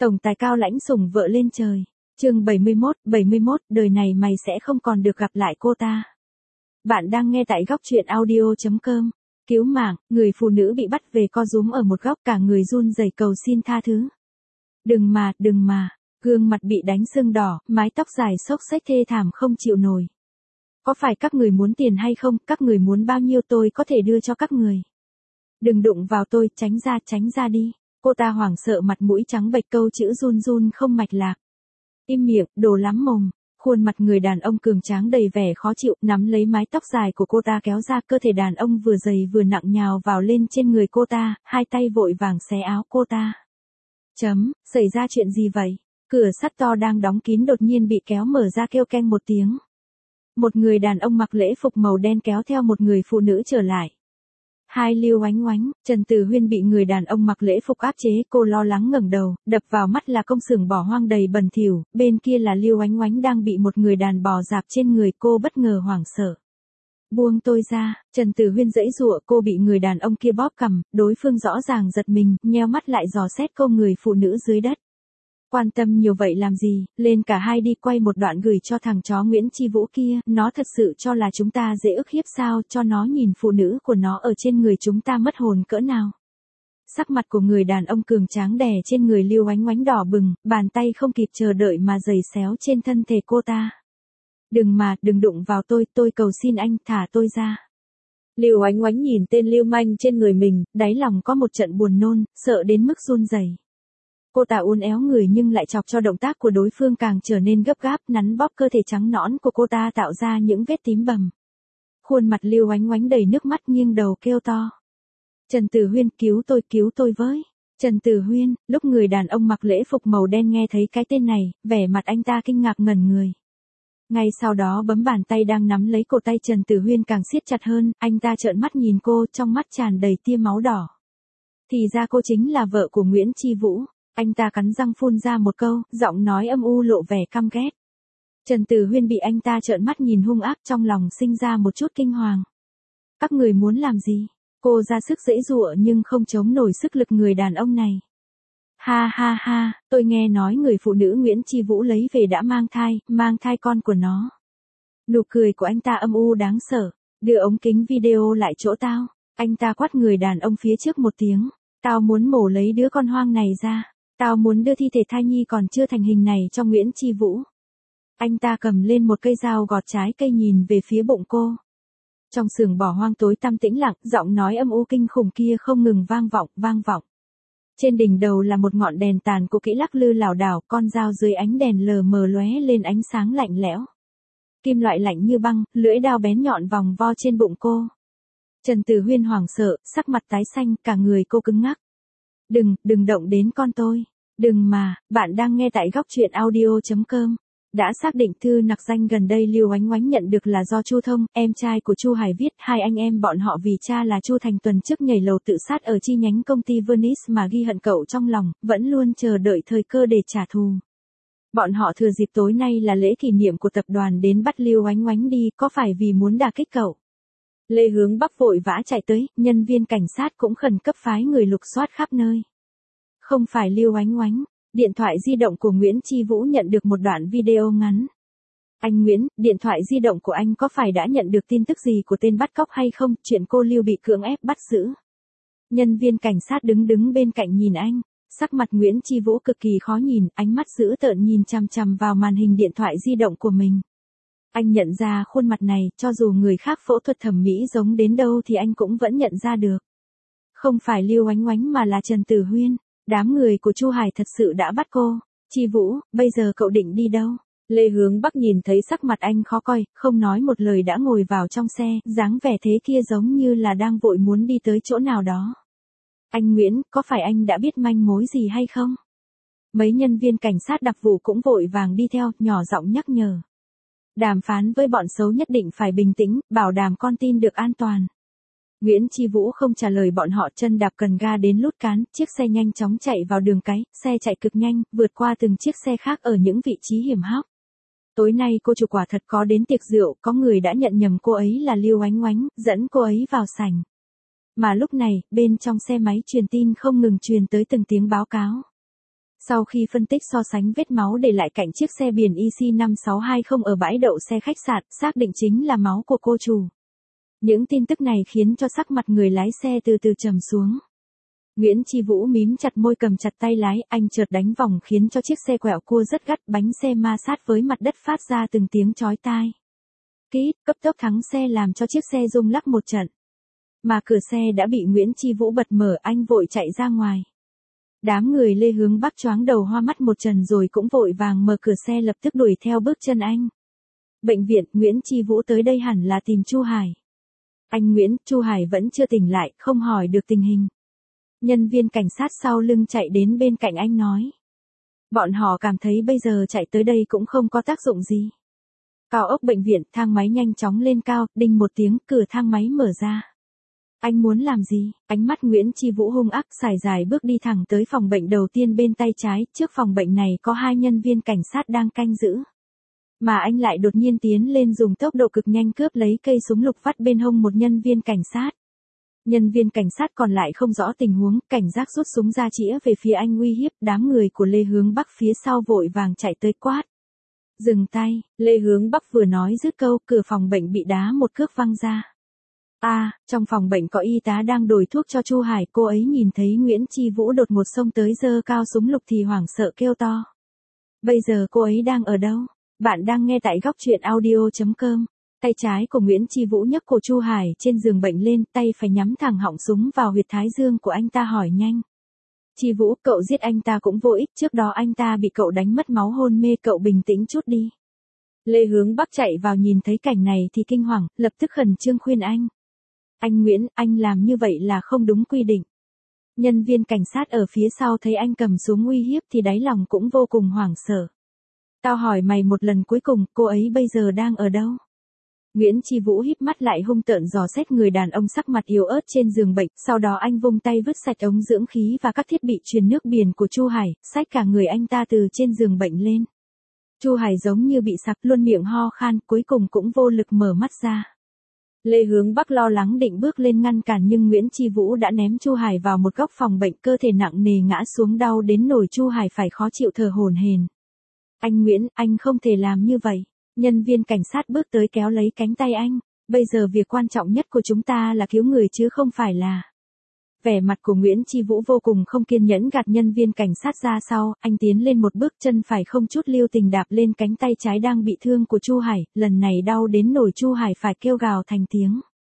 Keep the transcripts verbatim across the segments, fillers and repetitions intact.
Tổng tài cao lãnh sủng vợ lên trời. Chương bảy mươi mốt, bảy mươi mốt, đời này mày sẽ không còn được gặp lại cô ta. Bạn đang nghe tại góc truyện audio chấm com. Cứu mạng, người phụ nữ bị bắt về co rúm ở một góc, cả người run rẩy cầu xin tha thứ. Đừng mà, đừng mà, gương mặt bị đánh sưng đỏ, mái tóc dài xốc xếch thê thảm không chịu nổi. Có phải các người muốn tiền hay không, các người muốn bao nhiêu tôi có thể đưa cho các người. Đừng đụng vào tôi, tránh ra, tránh ra đi. Cô ta hoảng sợ mặt mũi trắng bệch, câu chữ run run không mạch lạc. Im miệng, đồ lắm mồm. Khuôn mặt người đàn ông cường tráng đầy vẻ khó chịu, nắm lấy mái tóc dài của cô ta kéo ra, cơ thể đàn ông vừa dày vừa nặng nhào vào lên trên người cô ta, hai tay vội vàng xé áo cô ta. Chấm, xảy ra chuyện gì vậy? Cửa sắt to đang đóng kín đột nhiên bị kéo mở ra, kêu keng một tiếng. Một người đàn ông mặc lễ phục màu đen kéo theo một người phụ nữ trở lại. Hai Lưu Oánh Oánh, Trần Tử Huyên bị người đàn ông mặc lễ phục áp chế, cô lo lắng ngẩng đầu, đập vào mắt là công xưởng bỏ hoang đầy bẩn thỉu, bên kia là Lưu Oánh Oánh đang bị một người đàn bò dạp trên người, cô bất ngờ hoảng sợ. Buông tôi ra, Trần Tử Huyên giãy giụa, cô bị người đàn ông kia bóp cằm, đối phương rõ ràng giật mình, nheo mắt lại dò xét cô người phụ nữ dưới đất. Quan tâm nhiều vậy làm gì, lên cả hai đi, quay một đoạn gửi cho thằng chó Nguyễn Chi Vũ kia, nó thật sự cho là chúng ta dễ ức hiếp sao, cho nó nhìn phụ nữ của nó ở trên người chúng ta mất hồn cỡ nào. Sắc mặt của người đàn ông cường tráng đè trên người Lưu Oánh Oánh đỏ bừng, bàn tay không kịp chờ đợi mà giày xéo trên thân thể cô ta. Đừng mà, đừng đụng vào tôi, tôi cầu xin anh, thả tôi ra. Lưu Oánh Oánh nhìn tên lưu manh trên người mình, đáy lòng có một trận buồn nôn, sợ đến mức run rẩy. Cô ta uốn éo người nhưng lại chọc cho động tác của đối phương càng trở nên gấp gáp, nắn bóp cơ thể trắng nõn của cô ta tạo ra những vết tím bầm. Khuôn mặt Lưu Oánh Oánh đầy nước mắt, nghiêng đầu kêu to. Trần Tử Huyên, cứu tôi, cứu tôi với. Trần Tử Huyên, lúc người đàn ông mặc lễ phục màu đen nghe thấy cái tên này, vẻ mặt anh ta kinh ngạc ngẩn người. Ngay sau đó bấm bàn tay đang nắm lấy cổ tay Trần Tử Huyên càng siết chặt hơn, anh ta trợn mắt nhìn cô, trong mắt tràn đầy tia máu đỏ. Thì ra cô chính là vợ của Nguyễn Chi Vũ. Anh ta cắn răng phun ra một câu, giọng nói âm u lộ vẻ căm ghét. Trần Tử Huyên bị anh ta trợn mắt nhìn hung ác, trong lòng sinh ra một chút kinh hoàng. Các người muốn làm gì? Cô ra sức giãy giụa nhưng không chống nổi sức lực người đàn ông này. Ha ha ha, tôi nghe nói người phụ nữ Nguyễn Chi Vũ lấy về đã mang thai, mang thai con của nó. Nụ cười của anh ta âm u đáng sợ, đưa ống kính video lại chỗ tao. Anh ta quát người đàn ông phía trước một tiếng. Tao muốn mổ lấy đứa con hoang này ra. Tao muốn đưa thi thể thai nhi còn chưa thành hình này cho Nguyễn Chi Vũ. Anh ta cầm lên một cây dao gọt trái cây nhìn về phía bụng cô. Trong xưởng bỏ hoang tối tăm tĩnh lặng, giọng nói âm u kinh khủng kia không ngừng vang vọng, vang vọng. Trên đỉnh đầu là một ngọn đèn tàn cũ kỹ lắc lư lảo đảo, con dao dưới ánh đèn lờ mờ lóe lên ánh sáng lạnh lẽo. Kim loại lạnh như băng, lưỡi dao bén nhọn vòng vo trên bụng cô. Trần Tử Huyên hoảng sợ, sắc mặt tái xanh, cả người cô cứng ngắc. Đừng, đừng động đến con tôi. Đừng mà, bạn đang nghe tại góc truyện audio chấm com. Đã xác định thư nặc danh gần đây Lưu Oánh Oánh nhận được là do Chu Thông, em trai của Chu Hải viết. Hai anh em bọn họ vì cha là Chu Thành tuần trước nhảy lầu tự sát ở chi nhánh công ty Venice mà ghi hận cậu trong lòng, vẫn luôn chờ đợi thời cơ để trả thù. Bọn họ thừa dịp tối nay là lễ kỷ niệm của tập đoàn đến bắt Lưu Oánh Oánh đi, có phải vì muốn đả kích cậu? Lê Hướng Bắc vội vã chạy tới, nhân viên cảnh sát cũng khẩn cấp phái người lục soát khắp nơi. Không phải Lưu Oánh Oánh, điện thoại di động của Nguyễn Chi Vũ nhận được một đoạn video ngắn. Anh Nguyễn, điện thoại di động của anh có phải đã nhận được tin tức gì của tên bắt cóc hay không, chuyện cô Lưu bị cưỡng ép bắt giữ? Nhân viên cảnh sát đứng đứng bên cạnh nhìn anh, sắc mặt Nguyễn Chi Vũ cực kỳ khó nhìn, ánh mắt dữ tợn nhìn chằm chằm vào màn hình điện thoại di động của mình. Anh nhận ra khuôn mặt này, cho dù người khác phẫu thuật thẩm mỹ giống đến đâu thì anh cũng vẫn nhận ra được. Không phải Lưu Oánh Oánh mà là Trần Tử Huyên, đám người của Chu Hải thật sự đã bắt cô. Chi Vũ, bây giờ cậu định đi đâu? Lê Hướng Bắc nhìn thấy sắc mặt anh khó coi, không nói một lời đã ngồi vào trong xe, dáng vẻ thế kia giống như là đang vội muốn đi tới chỗ nào đó. Anh Nguyễn, có phải anh đã biết manh mối gì hay không? Mấy nhân viên cảnh sát đặc vụ cũng vội vàng đi theo, nhỏ giọng nhắc nhở. Đàm phán với bọn xấu nhất định phải bình tĩnh, bảo đảm con tin được an toàn. Nguyễn Chi Vũ không trả lời bọn họ, chân đạp cần ga đến lút cán, chiếc xe nhanh chóng chạy vào đường cái, xe chạy cực nhanh, vượt qua từng chiếc xe khác ở những vị trí hiểm hóc. Tối nay cô chủ quả thật có đến tiệc rượu, có người đã nhận nhầm cô ấy là Lưu Oánh Oánh, dẫn cô ấy vào sảnh. Mà lúc này, bên trong xe máy truyền tin không ngừng truyền tới từng tiếng báo cáo. Sau khi phân tích so sánh vết máu để lại cạnh chiếc xe biển i xê năm sáu hai không ở bãi đậu xe khách sạn, xác định chính là máu của cô chủ. Những tin tức này khiến cho sắc mặt người lái xe từ từ trầm xuống. Nguyễn Chi Vũ mím chặt môi cầm chặt tay lái, anh chợt đánh vòng khiến cho chiếc xe quẹo cua rất gắt, bánh xe ma sát với mặt đất phát ra từng tiếng chói tai. Kít, cấp tốc thắng xe làm cho chiếc xe rung lắc một trận. Mà cửa xe đã bị Nguyễn Chi Vũ bật mở, anh vội chạy ra ngoài. Đám người Lê Hướng Bắc choáng đầu hoa mắt một trần rồi cũng vội vàng mở cửa xe lập tức đuổi theo bước chân anh. Bệnh viện, Nguyễn Chi Vũ tới đây hẳn là tìm Chu Hải. Anh Nguyễn, Chu Hải vẫn chưa tỉnh lại, không hỏi được tình hình. Nhân viên cảnh sát sau lưng chạy đến bên cạnh anh nói. Bọn họ cảm thấy bây giờ chạy tới đây cũng không có tác dụng gì. Cao ốc bệnh viện, thang máy nhanh chóng lên cao, đinh một tiếng, cửa thang máy mở ra. Anh muốn làm gì? Ánh mắt Nguyễn Chi Vũ hung ác, sải dài bước đi thẳng tới phòng bệnh đầu tiên bên tay trái, trước phòng bệnh này có hai nhân viên cảnh sát đang canh giữ. Mà anh lại đột nhiên tiến lên dùng tốc độ cực nhanh cướp lấy cây súng lục vắt bên hông một nhân viên cảnh sát. Nhân viên cảnh sát còn lại không rõ tình huống, cảnh giác rút súng ra chĩa về phía anh uy hiếp, đám người của Lê Hướng Bắc phía sau vội vàng chạy tới quát. Dừng tay, Lê Hướng Bắc vừa nói dứt câu, cửa phòng bệnh bị đá một cước văng ra. A, à, trong phòng bệnh có y tá đang đổi thuốc cho Chu Hải, cô ấy nhìn thấy Nguyễn Chi Vũ đột ngột xông tới giơ cao súng lục thì hoảng sợ kêu to. Bây giờ cô ấy đang ở đâu? Bạn đang nghe tại góc truyện audio chấm com. Tay trái của Nguyễn Chi Vũ nhấc cổ Chu Hải trên giường bệnh lên, tay phải nhắm thẳng họng súng vào huyệt thái dương của anh ta hỏi nhanh. Chi Vũ, cậu giết anh ta cũng vô ích, trước đó anh ta bị cậu đánh mất máu hôn mê, cậu bình tĩnh chút đi. Lê Hướng Bắc chạy vào nhìn thấy cảnh này thì kinh hoàng, lập tức khẩn trương khuyên anh. Anh Nguyễn, anh làm như vậy là không đúng quy định. Nhân viên cảnh sát ở phía sau thấy anh cầm súng uy hiếp thì đáy lòng cũng vô cùng hoảng sợ. Tao hỏi mày một lần cuối cùng, cô ấy bây giờ đang ở đâu? Nguyễn Chi Vũ híp mắt lại hung tợn dò xét người đàn ông sắc mặt yếu ớt trên giường bệnh, sau đó anh vung tay vứt sạch ống dưỡng khí và các thiết bị truyền nước biển của Chu Hải, xách cả người anh ta từ trên giường bệnh lên. Chu Hải giống như bị sặc, luôn miệng ho khan, cuối cùng cũng vô lực mở mắt ra. Lê Hướng Bắc lo lắng định bước lên ngăn cản nhưng Nguyễn Chi Vũ đã ném Chu Hải vào một góc phòng bệnh, cơ thể nặng nề ngã xuống đau đến nỗi Chu Hải phải khó chịu thở hổn hển. Anh Nguyễn, anh không thể làm như vậy. Nhân viên cảnh sát bước tới kéo lấy cánh tay anh. Bây giờ việc quan trọng nhất của chúng ta là cứu người chứ không phải là... Vẻ mặt của Nguyễn Chi Vũ vô cùng không kiên nhẫn gạt nhân viên cảnh sát ra sau, anh tiến lên một bước, chân phải không chút lưu tình đạp lên cánh tay trái đang bị thương của Chu Hải, lần này đau đến nỗi Chu Hải phải kêu gào thành tiếng.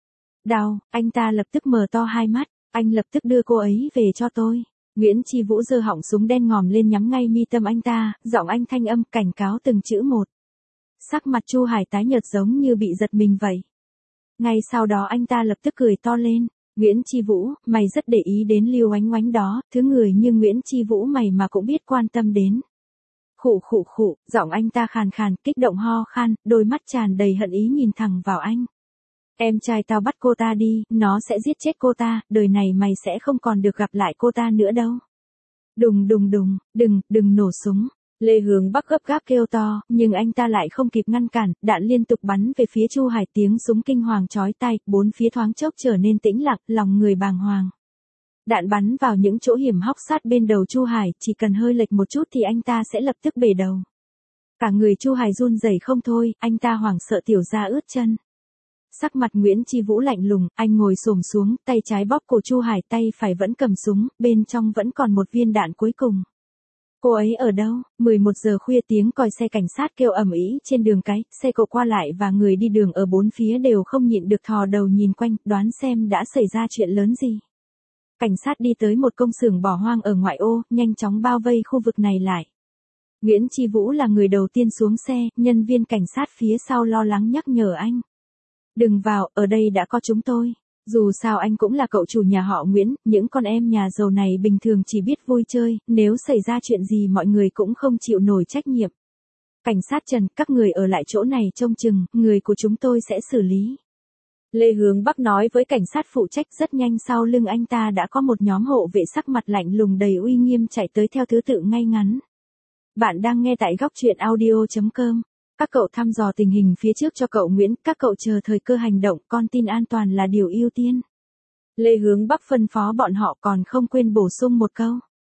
Đau, anh ta lập tức mở to hai mắt, anh lập tức đưa cô ấy về cho tôi. Nguyễn Chi Vũ giơ họng súng đen ngòm lên nhắm ngay mi tâm anh ta, giọng anh thanh âm cảnh cáo từng chữ một. Sắc mặt Chu Hải tái nhợt giống như bị giật mình vậy. Ngay sau đó anh ta lập tức cười to lên. Nguyễn Chi Vũ, mày rất để ý đến Lưu Oánh Oánh đó, thứ người như Nguyễn Chi Vũ mày mà cũng biết quan tâm đến. Khụ khụ khụ, giọng anh ta khàn khàn, kích động ho khan, đôi mắt tràn đầy hận ý nhìn thẳng vào anh. Em trai tao bắt cô ta đi, nó sẽ giết chết cô ta, đời này mày sẽ không còn được gặp lại cô ta nữa đâu. Đùng đùng đùng, đừng, đừng nổ súng. Lê Hướng Bắc gấp gáp kêu to, nhưng anh ta lại không kịp ngăn cản, đạn liên tục bắn về phía Chu Hải, tiếng súng kinh hoàng chói tai, bốn phía thoáng chốc trở nên tĩnh lặng, lòng người bàng hoàng. Đạn bắn vào những chỗ hiểm hóc sát bên đầu Chu Hải, chỉ cần hơi lệch một chút thì anh ta sẽ lập tức bể đầu. Cả người Chu Hải run rẩy không thôi, anh ta hoảng sợ tiểu ra ướt chân. Sắc mặt Nguyễn Chi Vũ lạnh lùng, anh ngồi xổm xuống, tay trái bóp cổ Chu Hải, tay phải vẫn cầm súng, bên trong vẫn còn một viên đạn cuối cùng. Cô ấy ở đâu? mười một giờ khuya tiếng còi xe cảnh sát kêu ầm ĩ trên đường cái, xe cộ qua lại và người đi đường ở bốn phía đều không nhịn được thò đầu nhìn quanh, đoán xem đã xảy ra chuyện lớn gì. Cảnh sát đi tới một công xưởng bỏ hoang ở ngoại ô, nhanh chóng bao vây khu vực này lại. Nguyễn Chi Vũ là người đầu tiên xuống xe, nhân viên cảnh sát phía sau lo lắng nhắc nhở anh. Đừng vào, ở đây đã có chúng tôi. Dù sao anh cũng là cậu chủ nhà họ Nguyễn, những con em nhà giàu này bình thường chỉ biết vui chơi, nếu xảy ra chuyện gì mọi người cũng không chịu nổi trách nhiệm. Cảnh sát Trần, các người ở lại chỗ này trông chừng, người của chúng tôi sẽ xử lý. Lê Hướng Bắc nói với cảnh sát phụ trách, rất nhanh sau lưng anh ta đã có một nhóm hộ vệ sắc mặt lạnh lùng đầy uy nghiêm chạy tới theo thứ tự ngay ngắn. Bạn đang nghe tại góc truyện audio chấm com. Các cậu thăm dò tình hình phía trước cho cậu Nguyễn, các cậu chờ thời cơ hành động, con tin an toàn là điều ưu tiên. Lê Hướng Bắc phân phó bọn họ còn không quên bổ sung một câu.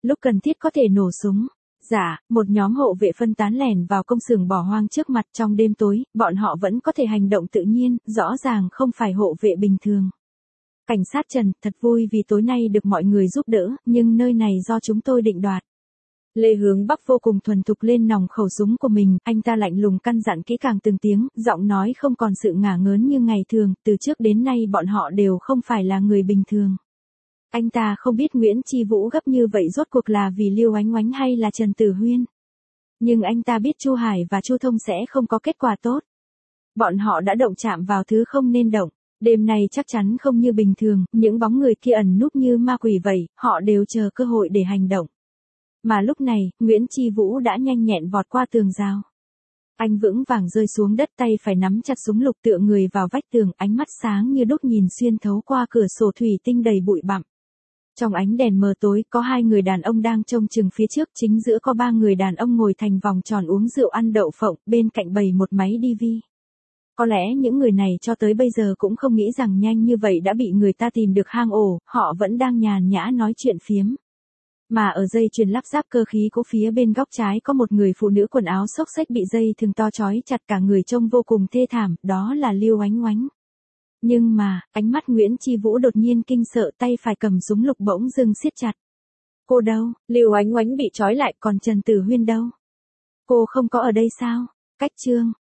lúc cần thiết có thể nổ súng. Dạ, một nhóm hộ vệ phân tán lẻn vào công xưởng bỏ hoang trước mặt trong đêm tối, bọn họ vẫn có thể hành động tự nhiên, rõ ràng không phải hộ vệ bình thường. Cảnh sát Trần, thật vui vì tối nay được mọi người giúp đỡ, nhưng nơi này do chúng tôi định đoạt. Lê Hướng Bắc vô cùng thuần thục lên nòng khẩu súng của mình, anh ta lạnh lùng căn dặn kỹ càng từng tiếng, giọng nói không còn sự ngả ngớn như ngày thường, từ trước đến nay bọn họ đều không phải là người bình thường. Anh ta không biết Nguyễn Chi Vũ gấp như vậy rốt cuộc là vì Lưu Oánh Oánh hay là Trần Tử Huyên. Nhưng anh ta biết Chu Hải và Chu Thông sẽ không có kết quả tốt. Bọn họ đã động chạm vào thứ không nên động. Đêm này chắc chắn không như bình thường, những bóng người kia ẩn núp như ma quỷ vậy, họ đều chờ cơ hội để hành động. Mà lúc này, Nguyễn Chi Vũ đã nhanh nhẹn vọt qua tường rào. Anh vững vàng rơi xuống đất, tay phải nắm chặt súng lục tựa người vào vách tường, ánh mắt sáng như đúc nhìn xuyên thấu qua cửa sổ thủy tinh đầy bụi bặm. Trong ánh đèn mờ tối, có hai người đàn ông đang trông chừng phía trước, chính giữa có ba người đàn ông ngồi thành vòng tròn uống rượu ăn đậu phộng, bên cạnh bày một máy đi vi. Có lẽ những người này cho tới bây giờ cũng không nghĩ rằng nhanh như vậy đã bị người ta tìm được hang ổ, họ vẫn đang nhàn nhã nói chuyện phiếm. Mà ở dây chuyền lắp ráp cơ khí của phía bên góc trái có một người phụ nữ quần áo xốc xếch bị dây thừng to trói chặt cả người trông vô cùng thê thảm, đó là Lưu Oánh Oánh. Nhưng mà, ánh mắt Nguyễn Chi Vũ đột nhiên kinh sợ, tay phải cầm súng lục bỗng dưng siết chặt. Cô đâu? Lưu Oánh Oánh bị trói lại, còn Trần Tử Huyên đâu? Cô không có ở đây sao? Cách chương